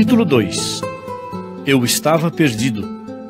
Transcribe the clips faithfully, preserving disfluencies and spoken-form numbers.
Capítulo dois. Eu estava perdido.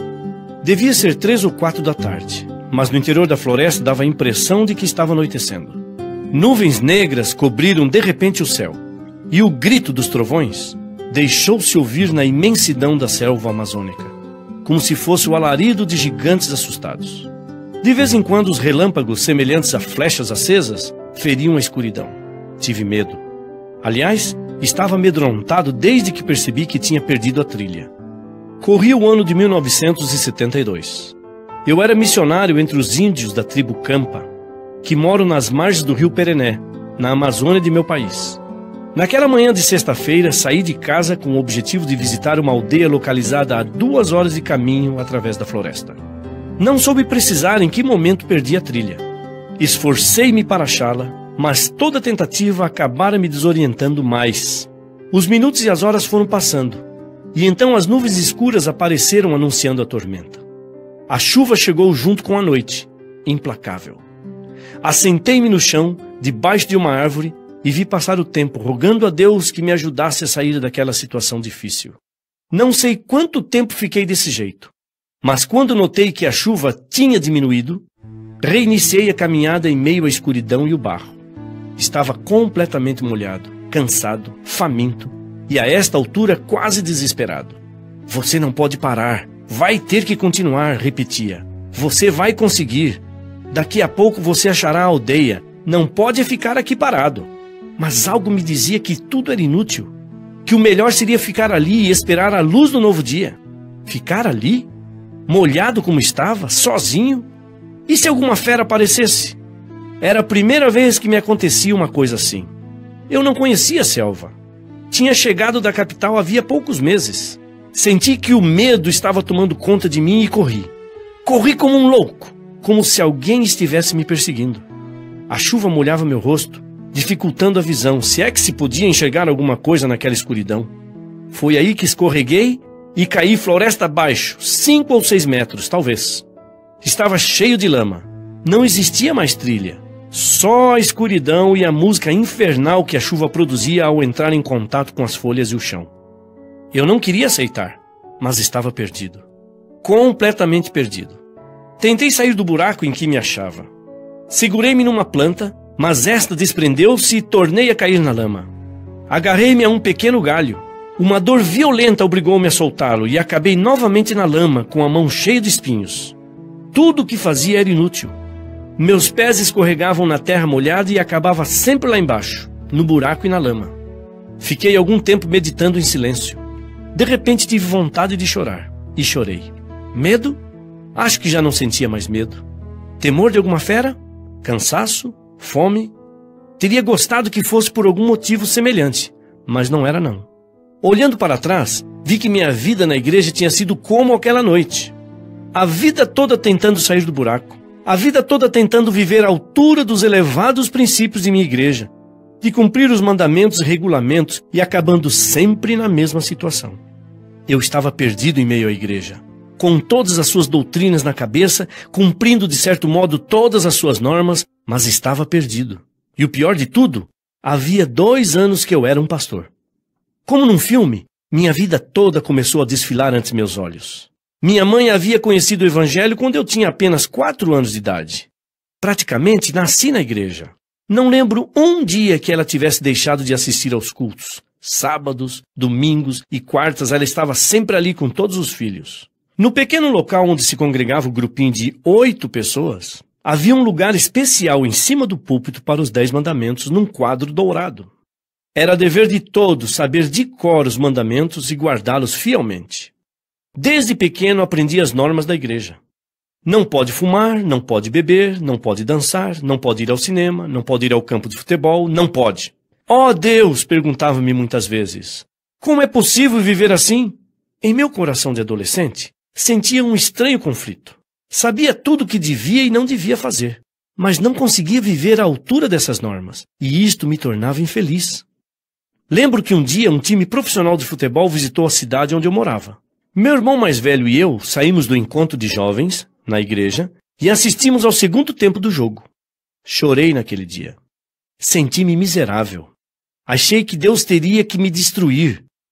Devia ser três ou quatro da tarde, mas no interior da floresta dava a impressão de que estava anoitecendo. Nuvens negras cobriram de repente o céu, e o grito dos trovões deixou-se ouvir na imensidão da selva amazônica, como se fosse o alarido de gigantes assustados. De vez em quando os relâmpagos, semelhantes a flechas acesas, feriam a escuridão. Tive medo. Aliás, estava amedrontado desde que percebi que tinha perdido a trilha. Corria o ano de mil novecentos e setenta e dois. Eu era missionário entre os índios da tribo Campa, que moram nas margens do rio Perené, na Amazônia de meu país. Naquela manhã de sexta-feira, saí de casa com o objetivo de visitar uma aldeia localizada a duas horas de caminho através da floresta. Não soube precisar em que momento perdi a trilha. Esforcei-me para achá-la, mas toda tentativa acabara me desorientando mais. Os minutos e as horas foram passando, e então as nuvens escuras apareceram anunciando a tormenta. A chuva chegou junto com a noite, implacável. Assentei-me no chão, debaixo de uma árvore, e vi passar o tempo, rogando a Deus que me ajudasse a sair daquela situação difícil. Não sei quanto tempo fiquei desse jeito, mas quando notei que a chuva tinha diminuído, reiniciei a caminhada em meio à escuridão e o barro. Estava completamente molhado, cansado, faminto e a esta altura quase desesperado. Você não pode parar, vai ter que continuar, repetia. Você vai conseguir. Daqui a pouco você achará a aldeia, não pode ficar aqui parado. Mas algo me dizia que tudo era inútil, que o melhor seria ficar ali e esperar a luz do novo dia. Ficar ali? Molhado como estava, sozinho? E se alguma fera aparecesse? Era a primeira vez que me acontecia uma coisa assim. Eu não conhecia a selva. Tinha chegado da capital havia poucos meses. Senti que o medo estava tomando conta de mim e corri. Corri como um louco, como se alguém estivesse me perseguindo. A chuva molhava meu rosto, dificultando a visão, se é que se podia enxergar alguma coisa naquela escuridão. Foi aí que escorreguei e caí floresta abaixo, cinco ou seis metros, talvez. Estava cheio de lama. Não existia mais trilha. Só a escuridão e a música infernal que a chuva produzia ao entrar em contato com as folhas e o chão. Eu não queria aceitar, mas estava perdido. Completamente perdido. Tentei sair do buraco em que me achava. Segurei-me numa planta, mas esta desprendeu-se e tornei a cair na lama. Agarrei-me a um pequeno galho. Uma dor violenta obrigou-me a soltá-lo e acabei novamente na lama, com a mão cheia de espinhos. Tudo o que fazia era inútil. Meus pés escorregavam na terra molhada e acabava sempre lá embaixo, no buraco e na lama. Fiquei algum tempo meditando em silêncio. De repente tive vontade de chorar, e chorei. Medo? Acho que já não sentia mais medo. Temor de alguma fera? Cansaço? Fome? Teria gostado que fosse por algum motivo semelhante, mas não era não. Olhando para trás, vi que minha vida na igreja tinha sido como aquela noite. A vida toda tentando sair do buraco. A vida toda tentando viver à altura dos elevados princípios de minha igreja, de cumprir os mandamentos e regulamentos e acabando sempre na mesma situação. Eu estava perdido em meio à igreja, com todas as suas doutrinas na cabeça, cumprindo de certo modo todas as suas normas, mas estava perdido. E o pior de tudo, havia dois anos que eu era um pastor. Como num filme, minha vida toda começou a desfilar ante meus olhos. Minha mãe havia conhecido o Evangelho quando eu tinha apenas quatro anos de idade. Praticamente nasci na igreja. Não lembro um dia que ela tivesse deixado de assistir aos cultos. Sábados, domingos e quartas ela estava sempre ali com todos os filhos. No pequeno local onde se congregava o grupinho de oito pessoas, havia um lugar especial em cima do púlpito para os dez mandamentos num quadro dourado. Era dever de todos saber de cor os mandamentos e guardá-los fielmente. Desde pequeno aprendi as normas da igreja. Não pode fumar, não pode beber, não pode dançar, não pode ir ao cinema, não pode ir ao campo de futebol, não pode. Oh Deus, perguntava-me muitas vezes, como é possível viver assim? Em meu coração de adolescente, sentia um estranho conflito. Sabia tudo o que devia e não devia fazer, mas não conseguia viver à altura dessas normas, e isto me tornava infeliz. Lembro que um dia um time profissional de futebol visitou a cidade onde eu morava. Meu irmão mais velho e eu saímos do encontro de jovens, na igreja, e assistimos ao segundo tempo do jogo. Chorei naquele dia. Senti-me miserável. Achei que Deus teria que me destruir,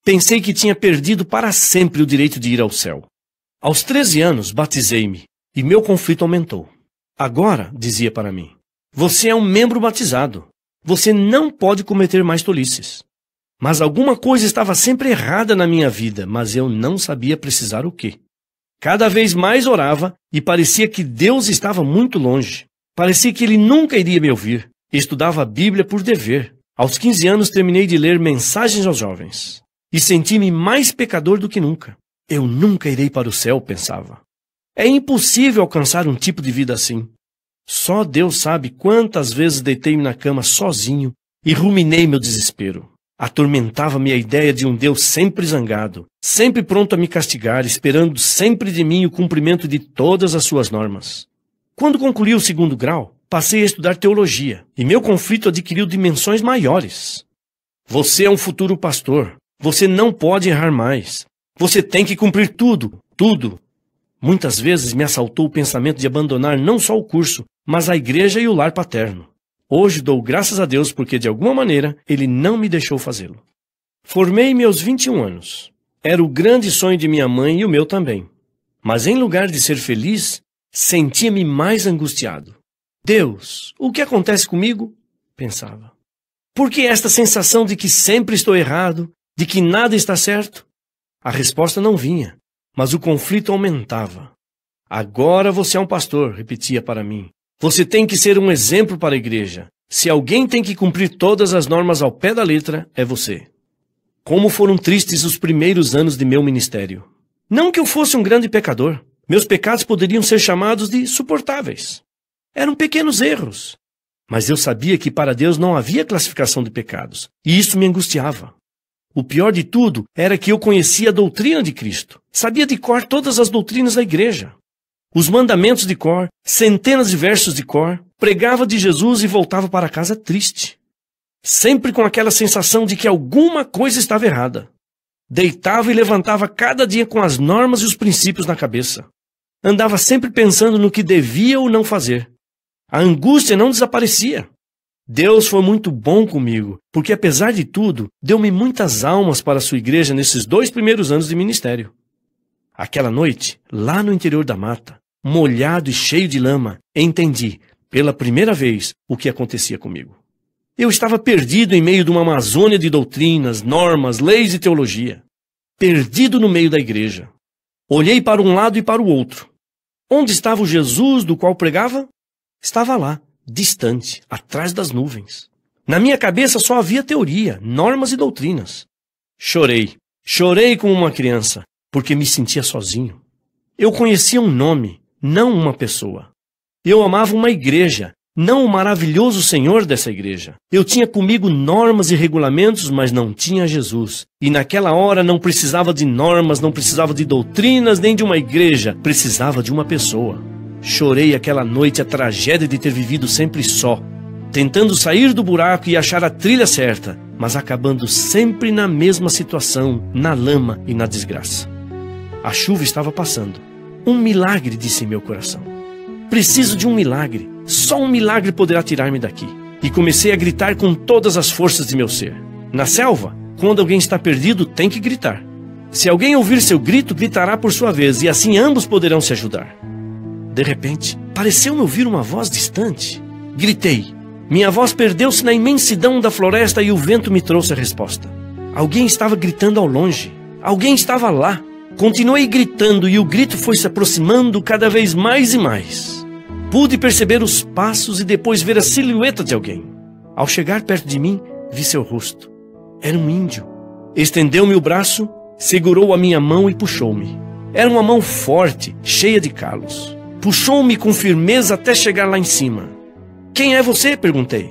Pensei que tinha perdido para sempre o direito de ir ao céu. Aos treze anos, batizei-me e meu conflito aumentou. Agora, dizia para mim, você é um membro batizado. Você não pode cometer mais tolices. Mas alguma coisa estava sempre errada na minha vida, mas eu não sabia precisar o quê. Cada vez mais orava e parecia que Deus estava muito longe. Parecia que Ele nunca iria me ouvir. Estudava a Bíblia por dever. Aos quinze anos terminei de ler Mensagens aos Jovens. E senti-me mais pecador do que nunca. Eu nunca irei para o céu, pensava. É impossível alcançar um tipo de vida assim. Só Deus sabe quantas vezes deitei-me na cama sozinho e ruminei meu desespero. Atormentava-me a ideia de um Deus sempre zangado, sempre pronto a me castigar, esperando sempre de mim o cumprimento de todas as suas normas. Quando concluí o segundo grau, passei a estudar teologia, e meu conflito adquiriu dimensões maiores. Você é um futuro pastor. Você não pode errar mais. Você tem que cumprir tudo, tudo. Muitas vezes me assaltou o pensamento de abandonar não só o curso, mas a igreja e o lar paterno. Hoje dou graças a Deus porque, de alguma maneira, Ele não me deixou fazê-lo. Formei-me aos vinte e um anos. Era o grande sonho de minha mãe e o meu também. Mas em lugar de ser feliz, sentia-me mais angustiado. Deus, o que acontece comigo? Pensava. Por que esta sensação de que sempre estou errado, de que nada está certo? A resposta não vinha, mas o conflito aumentava. Agora você é um pastor, repetia para mim. Você tem que ser um exemplo para a igreja. Se alguém tem que cumprir todas as normas ao pé da letra, é você. Como foram tristes os primeiros anos de meu ministério. Não que eu fosse um grande pecador. Meus pecados poderiam ser chamados de suportáveis. Eram pequenos erros. Mas eu sabia que para Deus não havia classificação de pecados. E isso me angustiava. O pior de tudo era que eu conhecia a doutrina de Cristo. Sabia de cor todas as doutrinas da igreja. Os mandamentos de cor, centenas de versos de cor, pregava de Jesus e voltava para casa triste. Sempre com aquela sensação de que alguma coisa estava errada. Deitava e levantava cada dia com as normas e os princípios na cabeça. Andava sempre pensando no que devia ou não fazer. A angústia não desaparecia. Deus foi muito bom comigo, porque apesar de tudo, deu-me muitas almas para a sua igreja nesses dois primeiros anos de ministério. Aquela noite, lá no interior da mata, molhado e cheio de lama, entendi, pela primeira vez, o que acontecia comigo. Eu estava perdido em meio de uma amazônia de doutrinas, normas, leis e teologia. Perdido no meio da igreja. Olhei para um lado e para o outro. Onde estava o Jesus do qual pregava? Estava lá, distante, atrás das nuvens. Na minha cabeça só havia teoria, normas e doutrinas. Chorei, chorei como uma criança, porque me sentia sozinho. Eu conhecia um nome, não uma pessoa. Eu amava uma igreja, não o maravilhoso Senhor dessa igreja. Eu tinha comigo normas e regulamentos, mas não tinha Jesus. E naquela hora não precisava de normas, não precisava de doutrinas, nem de uma igreja. Precisava de uma pessoa. Chorei aquela noite a tragédia de ter vivido sempre só, tentando sair do buraco e achar a trilha certa, mas acabando sempre na mesma situação, na lama e na desgraça. A chuva estava passando. Um milagre, disse em meu coração. Preciso de um milagre. Só um milagre poderá tirar-me daqui. E comecei a gritar com todas as forças de meu ser. Na selva, quando alguém está perdido, tem que gritar. Se alguém ouvir seu grito, gritará por sua vez, e assim ambos poderão se ajudar. De repente, pareceu-me ouvir uma voz distante. Gritei. Minha voz perdeu-se na imensidão da floresta e o vento me trouxe a resposta. Alguém estava gritando ao longe. Alguém estava lá. Continuei gritando e o grito foi se aproximando cada vez mais e mais. Pude perceber os passos e depois ver a silhueta de alguém. Ao chegar perto de mim, vi seu rosto. Era um índio. Estendeu-me o braço, segurou a minha mão e puxou-me. Era uma mão forte, cheia de calos. Puxou-me com firmeza até chegar lá em cima. Quem é você? Perguntei.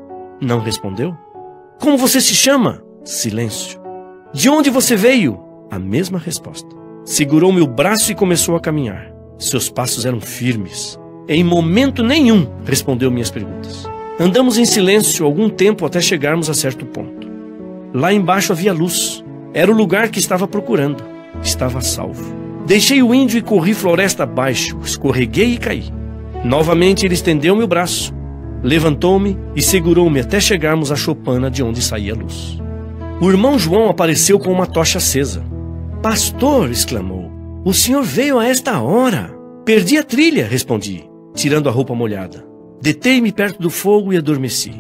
Não respondeu. Como você se chama? Silêncio. De onde você veio? A mesma resposta. Segurou-me o braço e começou a caminhar. Seus passos eram firmes. Em momento nenhum respondeu minhas perguntas. Andamos em silêncio algum tempo até chegarmos a certo ponto. Lá embaixo havia luz. Era o lugar que estava procurando. Estava a salvo. Deixei o índio e corri floresta abaixo. Escorreguei e caí. Novamente ele estendeu-me o braço. Levantou-me e segurou-me até chegarmos à choupana de onde saía a luz. O irmão João apareceu com uma tocha acesa. "Pastor!" exclamou. "O senhor veio a esta hora." "Perdi a trilha", respondi, tirando a roupa molhada. Detei-me perto do fogo e adormeci.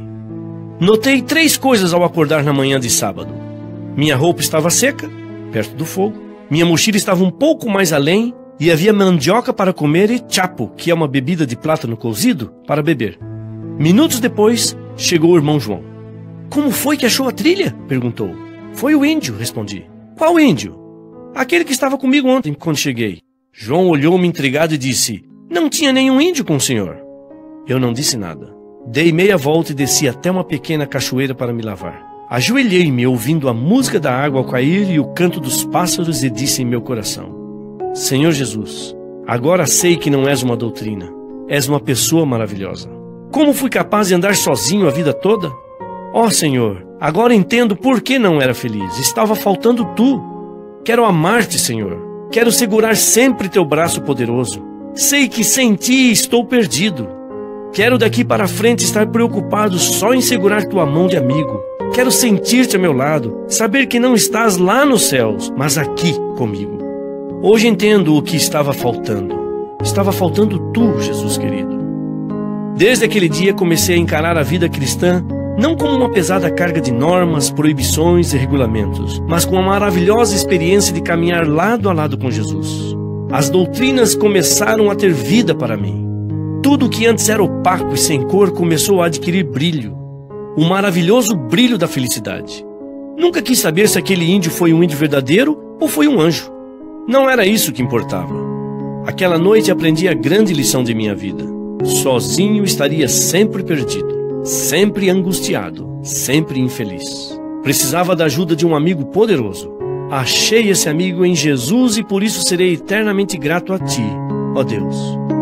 Notei três coisas ao acordar na manhã de sábado. Minha roupa estava seca, perto do fogo. Minha mochila estava um pouco mais além e havia mandioca para comer e chapo, que é uma bebida de plátano cozido, para beber. Minutos depois, chegou o irmão João. "Como foi que achou a trilha?" perguntou. "Foi o índio", respondi. "Qual índio?" "Aquele que estava comigo ontem, quando cheguei." João olhou-me intrigado e disse: "Não tinha nenhum índio com o senhor." Eu não disse nada. Dei meia volta e desci até uma pequena cachoeira para me lavar. Ajoelhei-me ouvindo a música da água ao cair e o canto dos pássaros e disse em meu coração: "Senhor Jesus, agora sei que não és uma doutrina, és uma pessoa maravilhosa. Como fui capaz de andar sozinho a vida toda? Ó Senhor, agora entendo por que não era feliz. Estava faltando tu. Quero amar-te, Senhor. Quero segurar sempre teu braço poderoso. Sei que sem ti estou perdido. Quero daqui para frente estar preocupado só em segurar tua mão de amigo. Quero sentir-te a meu lado, saber que não estás lá nos céus, mas aqui comigo. Hoje entendo o que estava faltando. Estava faltando tu, Jesus querido." Desde aquele dia comecei a encarar a vida cristã não como uma pesada carga de normas, proibições e regulamentos, mas com a maravilhosa experiência de caminhar lado a lado com Jesus. As doutrinas começaram a ter vida para mim. Tudo que antes era opaco e sem cor começou a adquirir brilho. O maravilhoso brilho da felicidade. Nunca quis saber se aquele índio foi um índio verdadeiro ou foi um anjo. Não era isso que importava. Aquela noite aprendi a grande lição de minha vida. Sozinho estaria sempre perdido, sempre angustiado, sempre infeliz. Precisava da ajuda de um amigo poderoso. Achei esse amigo em Jesus e por isso serei eternamente grato a ti, ó Deus.